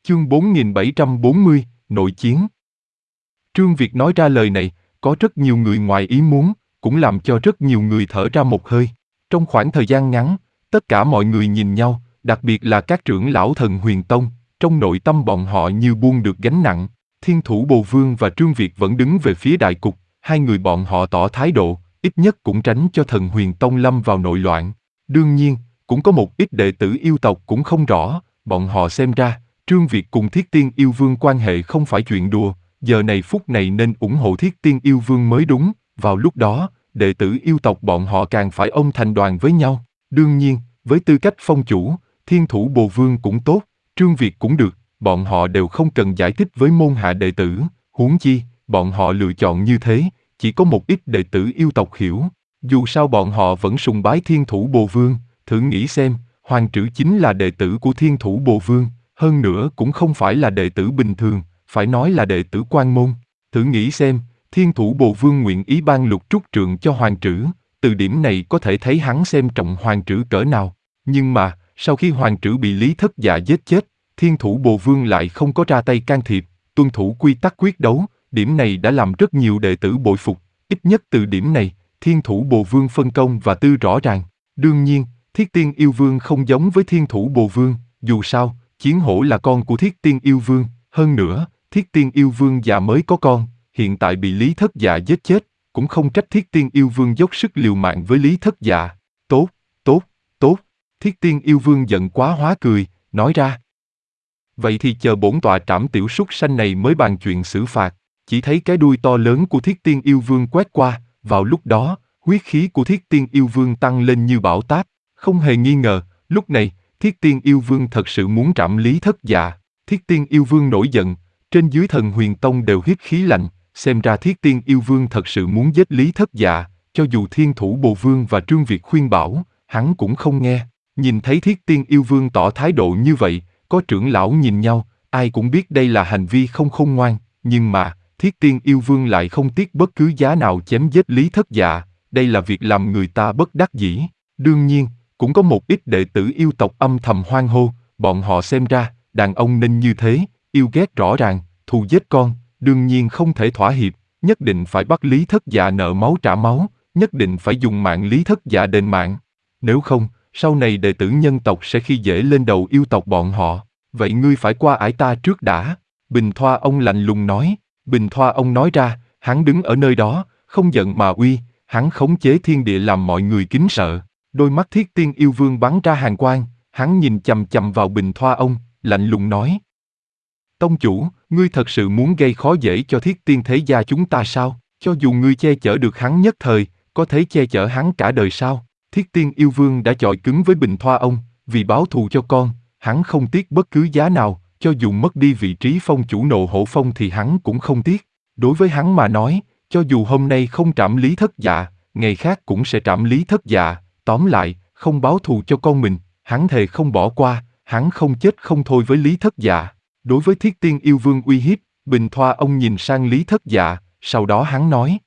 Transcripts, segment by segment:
Chương 4740, Nội chiến. Trương Việt nói ra lời này, có rất nhiều người ngoài ý muốn, cũng làm cho rất nhiều người thở ra một hơi. Trong khoảng thời gian ngắn, tất cả mọi người nhìn nhau, đặc biệt là các trưởng lão Thần Huyền Tông, trong nội tâm bọn họ như buông được gánh nặng. Thiên Thủ Bồ Vương và Trương Việt vẫn đứng về phía đại cục, hai người bọn họ tỏ thái độ, ít nhất cũng tránh cho Thần Huyền Tông lâm vào nội loạn. Đương nhiên, cũng có một ít đệ tử yêu tộc cũng không rõ, bọn họ xem ra, Trương Việt cùng Thiết Tiên Yêu Vương quan hệ không phải chuyện đùa, giờ này phút này nên ủng hộ Thiết Tiên Yêu Vương mới đúng. Vào lúc đó, đệ tử yêu tộc bọn họ càng phải ôm thành đoàn với nhau. Đương nhiên, với tư cách phong chủ, Thiên Thủ Bồ Vương cũng tốt, Trương Việt cũng được, bọn họ đều không cần giải thích với môn hạ đệ tử, huống chi, bọn họ lựa chọn như thế, chỉ có một ít đệ tử yêu tộc hiểu. Dù sao bọn họ vẫn sùng bái Thiên Thủ Bồ Vương, thử nghĩ xem, Hoàng Trử chính là đệ tử của Thiên Thủ Bồ Vương, hơn nữa cũng không phải là đệ tử bình thường, phải nói là đệ tử quan môn. Thử nghĩ xem, Thiên Thủ Bồ Vương nguyện ý ban Lục Trúc Trượng cho Hoàng Trử, từ điểm này có thể thấy hắn xem trọng Hoàng Trử cỡ nào. Nhưng mà, sau khi Hoàng Trử bị Lý Thất Dạ giết chết, Thiên Thủ Bồ Vương lại không có ra tay can thiệp, tuân thủ quy tắc quyết đấu, điểm này đã làm rất nhiều đệ tử bội phục, ít nhất từ điểm này, Thiên Thủ Bồ Vương phân công và tư rõ ràng. Đương nhiên, Thiết Tiên Yêu Vương không giống với Thiên Thủ Bồ Vương, dù sao, Chiến Hổ là con của Thiết Tiên Yêu Vương, hơn nữa, Thiết Tiên Yêu Vương già mới có con, hiện tại bị Lý Thất Dạ giết chết, cũng không trách Thiết Tiên Yêu Vương dốc sức liều mạng với Lý Thất Dạ. Tốt, tốt, tốt, Thiết Tiên Yêu Vương giận quá hóa cười, nói ra. Vậy thì chờ bổn tọa trảm tiểu súc sanh này mới bàn chuyện xử phạt. Chỉ thấy cái đuôi to lớn của Thiết Tiên Yêu Vương quét qua, vào lúc đó, huyết khí của Thiết Tiên Yêu Vương tăng lên như bão táp. Không hề nghi ngờ, lúc này, Thiết Tiên Yêu Vương thật sự muốn trảm Lý Thất Dạ. Thiết Tiên Yêu Vương nổi giận, trên dưới Thần Huyền Tông đều hít khí lạnh, xem ra Thiết Tiên Yêu Vương thật sự muốn giết Lý Thất Dạ, cho dù Thiên Thủ Bồ Vương và Trương Việt khuyên bảo, hắn cũng không nghe. Nhìn thấy Thiết Tiên Yêu Vương tỏ thái độ như vậy, có trưởng lão nhìn nhau, ai cũng biết đây là hành vi không khôn ngoan, nhưng mà, Thiết Tiên Yêu Vương lại không tiếc bất cứ giá nào chém giết Lý Thất Dạ, đây là việc làm người ta bất đắc dĩ. Đương nhiên, cũng có một ít đệ tử yêu tộc âm thầm hoan hô, bọn họ xem ra, đàn ông nên như thế, yêu ghét rõ ràng, thù giết con, đương nhiên không thể thỏa hiệp, nhất định phải bắt Lý Thất Dạ nợ máu trả máu, nhất định phải dùng mạng Lý Thất Dạ đền mạng. Nếu không, sau này đệ tử nhân tộc sẽ khi dễ lên đầu yêu tộc bọn họ. Vậy ngươi phải qua ải ta trước đã. Bình Thoa ông lạnh lùng nói. Bình Thoa ông nói ra, hắn đứng ở nơi đó, không giận mà uy, hắn khống chế thiên địa làm mọi người kính sợ. Đôi mắt Thiết Tiên Yêu Vương bắn ra hàn quang, hắn nhìn chằm chằm vào Bình Thoa ông, lạnh lùng nói. Tông chủ, ngươi thật sự muốn gây khó dễ cho Thiết Tiên thế gia chúng ta sao? Cho dù ngươi che chở được hắn nhất thời, có thể che chở hắn cả đời sao? Thiết Tiên Yêu Vương đã chọi cứng với Bình Thoa ông, vì báo thù cho con, hắn không tiếc bất cứ giá nào, cho dù mất đi vị trí phong chủ Nộ Hổ Phong thì hắn cũng không tiếc. Đối với hắn mà nói, cho dù hôm nay không trảm Lý Thất Dạ, ngày khác cũng sẽ trảm Lý Thất Dạ, tóm lại, không báo thù cho con mình, hắn thề không bỏ qua, hắn không chết không thôi với Lý Thất Dạ. Đối với Thiết Tiên Yêu Vương uy hiếp, Bình Thoa ông nhìn sang Lý Thất Dạ, sau đó hắn nói.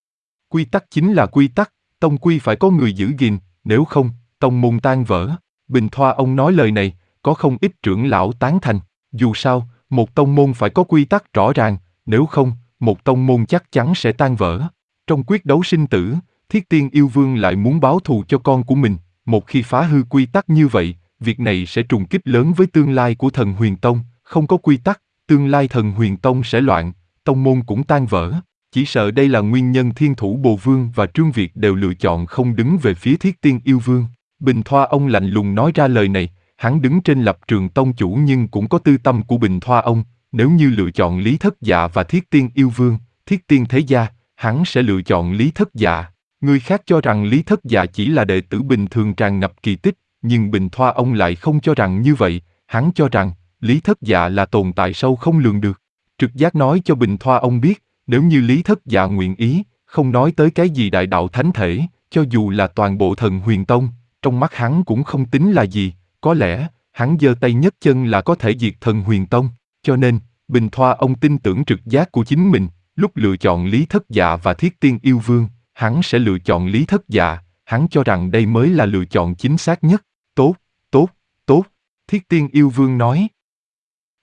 Quy tắc chính là quy tắc, tông quy phải có người giữ gìn, nếu không, tông môn tan vỡ. Bình Thoa ông nói lời này, có không ít trưởng lão tán thành. Dù sao, một tông môn phải có quy tắc rõ ràng, nếu không, một tông môn chắc chắn sẽ tan vỡ. Trong quyết đấu sinh tử, Thiết Tiên Yêu Vương lại muốn báo thù cho con của mình. Một khi phá hư quy tắc như vậy, việc này sẽ trùng kích lớn với tương lai của Thần Huyền Tông. Không có quy tắc, tương lai Thần Huyền Tông sẽ loạn, tông môn cũng tan vỡ. Chỉ sợ đây là nguyên nhân Thiên Thủ Bồ Vương và Trương Việt đều lựa chọn không đứng về phía Thiết Tiên Yêu Vương. Bình Thoa ông lạnh lùng nói ra lời này, hắn đứng trên lập trường tông chủ nhưng cũng có tư tâm của Bình Thoa ông, nếu như lựa chọn Lý Thất Dạ và Thiết Tiên Yêu Vương, Thiết Tiên thế gia, hắn sẽ lựa chọn Lý Thất Dạ. Người khác cho rằng Lý Thất Dạ chỉ là đệ tử bình thường tràn ngập kỳ tích, nhưng Bình Thoa ông lại không cho rằng như vậy, hắn cho rằng Lý Thất Dạ là tồn tại sâu không lường được. Trực giác nói cho Bình Thoa ông biết, nếu như Lý Thất Dạ nguyện ý, không nói tới cái gì đại đạo thánh thể, cho dù là toàn bộ Thần Huyền Tông, trong mắt hắn cũng không tính là gì, có lẽ, hắn giơ tay nhấc chân là có thể diệt Thần Huyền Tông, cho nên, Bình Thoa ông tin tưởng trực giác của chính mình, lúc lựa chọn Lý Thất Dạ và Thiết Tiên Yêu Vương, hắn sẽ lựa chọn Lý Thất Dạ, hắn cho rằng đây mới là lựa chọn chính xác nhất. Tốt, tốt, tốt, Thiết Tiên Yêu Vương nói.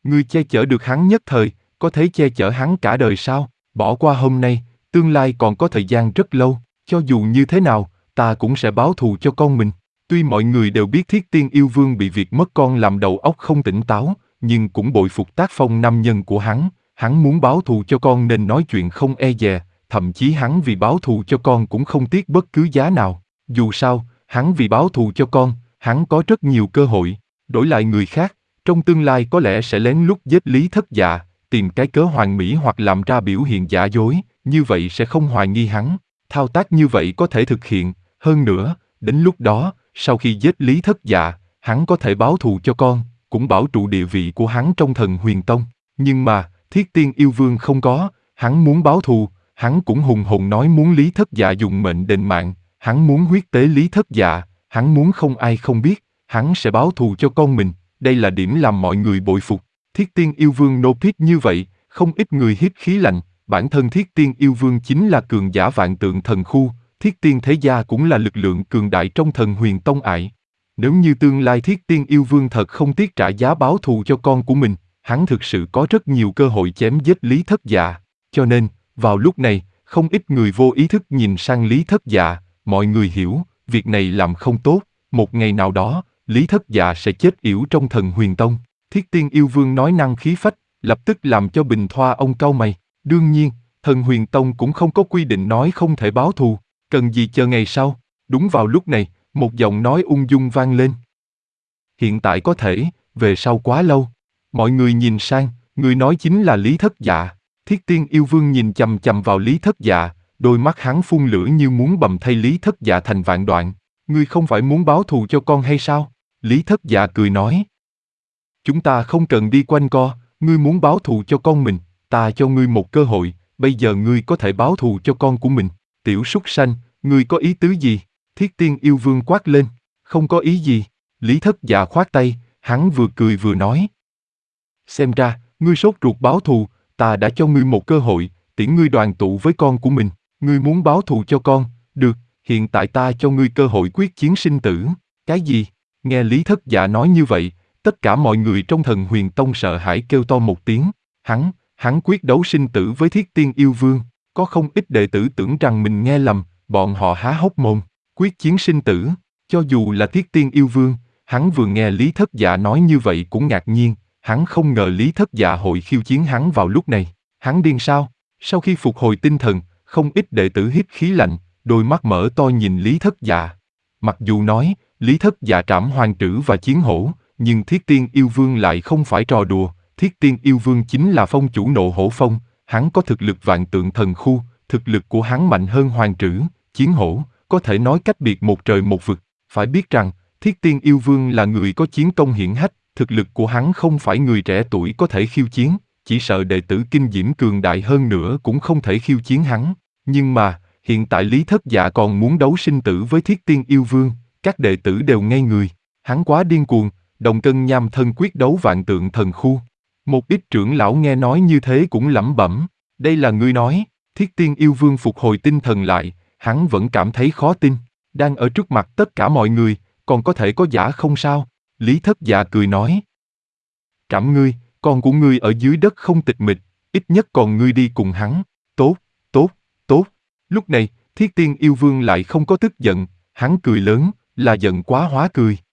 Ngươi che chở được hắn nhất thời, có thể che chở hắn cả đời sao? Bỏ qua hôm nay, tương lai còn có thời gian rất lâu, cho dù như thế nào, ta cũng sẽ báo thù cho con mình. Tuy mọi người đều biết Thiết Tiên Yêu Vương bị việc mất con làm đầu óc không tỉnh táo, nhưng cũng bội phục tác phong nam nhân của hắn muốn báo thù cho con nên nói chuyện không e dè, thậm chí hắn vì báo thù cho con cũng không tiếc bất cứ giá nào. Dù sao, hắn vì báo thù cho con, hắn có rất nhiều cơ hội. Đổi lại người khác, trong tương lai có lẽ sẽ lén lút giết Lý Thất Dạ, tìm cái cớ hoàn mỹ hoặc làm ra biểu hiện giả dối, như vậy sẽ không hoài nghi hắn. Thao tác như vậy có thể thực hiện, hơn nữa, đến lúc đó, sau khi giết Lý Thất Dạ, hắn có thể báo thù cho con, cũng bảo trụ địa vị của hắn trong Thần Huyền Tông. Nhưng mà, Thiết Tiên Yêu Vương không có, hắn muốn báo thù, hắn cũng hùng hồn nói muốn Lý Thất Dạ dùng mệnh đền mạng, hắn muốn huyết tế Lý Thất Dạ, hắn muốn không ai không biết, hắn sẽ báo thù cho con mình, đây là điểm làm mọi người bội phục. Thiết Tiên Yêu Vương nô pít như vậy, không ít người hít khí lạnh, bản thân Thiết Tiên Yêu Vương chính là cường giả vạn tượng thần khu, Thiết Tiên Thế Gia cũng là lực lượng cường đại trong Thần Huyền Tông ải. Nếu như tương lai Thiết Tiên Yêu Vương thật không tiếc trả giá báo thù cho con của mình, hắn thực sự có rất nhiều cơ hội chém giết Lý Thất Dạ. Cho nên, vào lúc này, không ít người vô ý thức nhìn sang Lý Thất Dạ, mọi người hiểu, việc này làm không tốt, một ngày nào đó, Lý Thất Dạ sẽ chết yểu trong Thần Huyền Tông. Thiết Tiên Yêu Vương nói năng khí phách, lập tức làm cho Bình Thoa ông cau mày. Đương nhiên, Thần Huyền Tông cũng không có quy định nói không thể báo thù, cần gì chờ ngày sau. Đúng vào lúc này, một giọng nói ung dung vang lên. Hiện tại có thể, về sau quá lâu. Mọi người nhìn sang, người nói chính là Lý Thất Dạ. Thiết Tiên Yêu Vương nhìn chằm chằm vào Lý Thất Dạ, đôi mắt hắn phun lửa như muốn bầm thây Lý Thất Dạ thành vạn đoạn. Ngươi không phải muốn báo thù cho con hay sao? Lý Thất Dạ cười nói. Chúng ta không cần đi quanh co, ngươi muốn báo thù cho con mình, ta cho ngươi một cơ hội, bây giờ ngươi có thể báo thù cho con của mình. Tiểu súc sanh, ngươi có ý tứ gì? Thiết Tiên Yêu Vương quát lên. Không có ý gì. Lý Thất Dạ khoát tay, hắn vừa cười vừa nói. Xem ra, ngươi sốt ruột báo thù, ta đã cho ngươi một cơ hội, tiễn ngươi đoàn tụ với con của mình. Ngươi muốn báo thù cho con, được, hiện tại ta cho ngươi cơ hội quyết chiến sinh tử. Cái gì? Nghe Lý Thất Dạ nói như vậy, tất cả mọi người trong Thần Huyền Tông sợ hãi kêu to một tiếng. Hắn quyết đấu sinh tử với Thiết Tiên Yêu Vương. Có không ít đệ tử tưởng rằng mình nghe lầm, bọn họ há hốc mồm. Quyết chiến sinh tử, cho dù là Thiết Tiên Yêu Vương, hắn vừa nghe Lý Thất Dạ nói như vậy cũng ngạc nhiên, hắn không ngờ Lý Thất Dạ hội khiêu chiến hắn vào lúc này. Hắn điên sao? Sau khi phục hồi tinh thần, không ít đệ tử hít khí lạnh, đôi mắt mở to nhìn Lý Thất Dạ. Mặc dù nói, Lý Thất Dạ trảm hoàng trữ và chiến hổ, nhưng Thiết Tiên Yêu Vương lại không phải trò đùa. Thiết Tiên Yêu Vương chính là phong chủ Nộ Hổ Phong, hắn có thực lực vạn tượng thần khu, thực lực của hắn mạnh hơn hoàng trữ, chiến hổ, có thể nói cách biệt một trời một vực. Phải biết rằng, Thiết Tiên Yêu Vương là người có chiến công hiển hách, thực lực của hắn không phải người trẻ tuổi có thể khiêu chiến, chỉ sợ đệ tử kinh diễm cường đại hơn nữa cũng không thể khiêu chiến hắn. Nhưng mà, hiện tại Lý Thất Dạ còn muốn đấu sinh tử với Thiết Tiên Yêu Vương, các đệ tử đều ngây người. Hắn quá điên cuồng, đồng cân nham thân quyết đấu vạn tượng thần khu. Một ít trưởng lão nghe nói như thế cũng lẩm bẩm, đây là ngươi nói. Thiết Tiên Yêu Vương phục hồi tinh thần lại, hắn vẫn cảm thấy khó tin. Đang ở trước mặt tất cả mọi người, còn có thể có giả không sao? Lý Thất Dạ cười nói. Trẫm ngươi, con của ngươi ở dưới đất không tịch mịch, ít nhất còn ngươi đi cùng hắn. Tốt, tốt, tốt. Lúc này, Thiết Tiên Yêu Vương lại không có tức giận, hắn cười lớn, là giận quá hóa cười.